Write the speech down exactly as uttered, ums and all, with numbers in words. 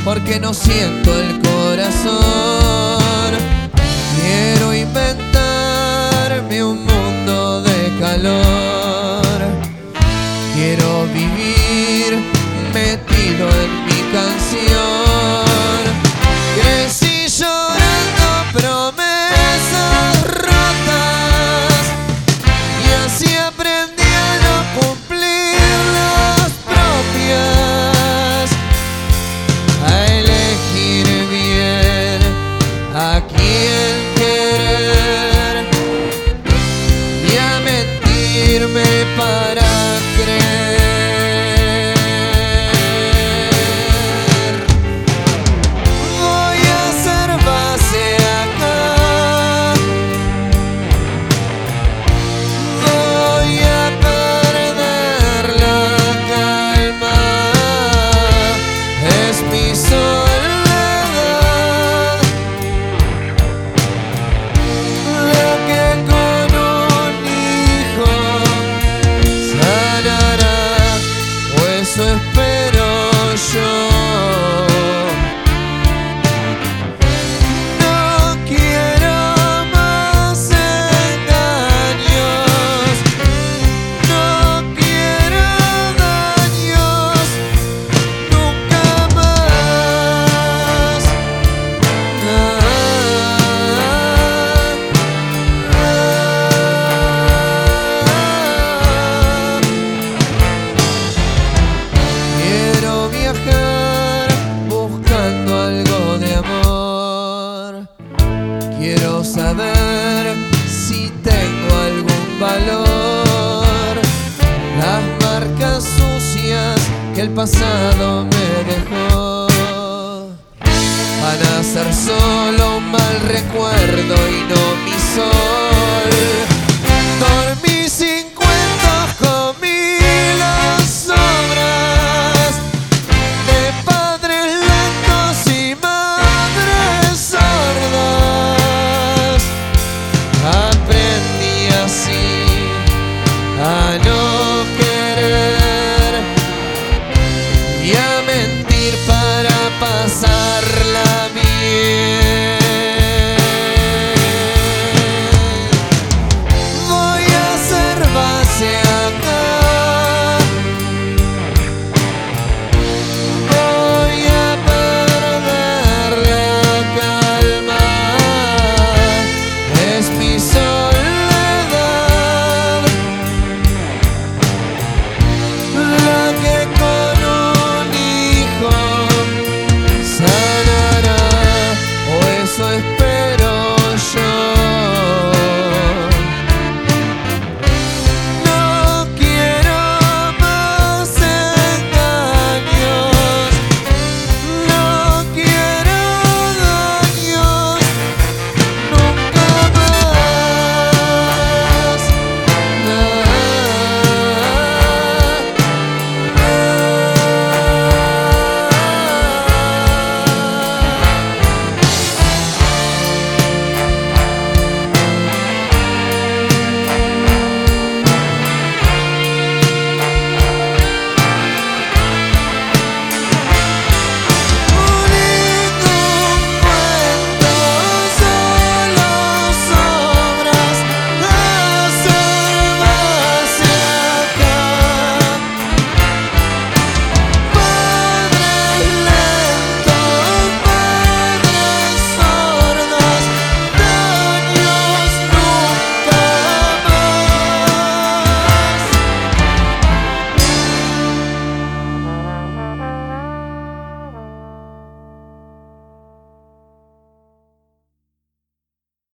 porque no siento el corazón. Quiero inventarme un mundo de calor. Quiero vivir metido en mi canción. Crecí llorando promesas rotas y así aprendí a no cumplir las propias, a elegir bien a quién querer y a mentirme para creer. Voy a hacer base acá, voy a perder la calma. Es mi soledad la que con un hijo sanará, o eso espero yo. No quiero más engaños, no quiero daños, nunca más. Ah, ah, ah. Quiero viajar buscando algo de amor. Quiero saber si tengo algún valor. Las marcas sucias que el pasado me dejó van a ser solo un mal recuerdo y no mi sol.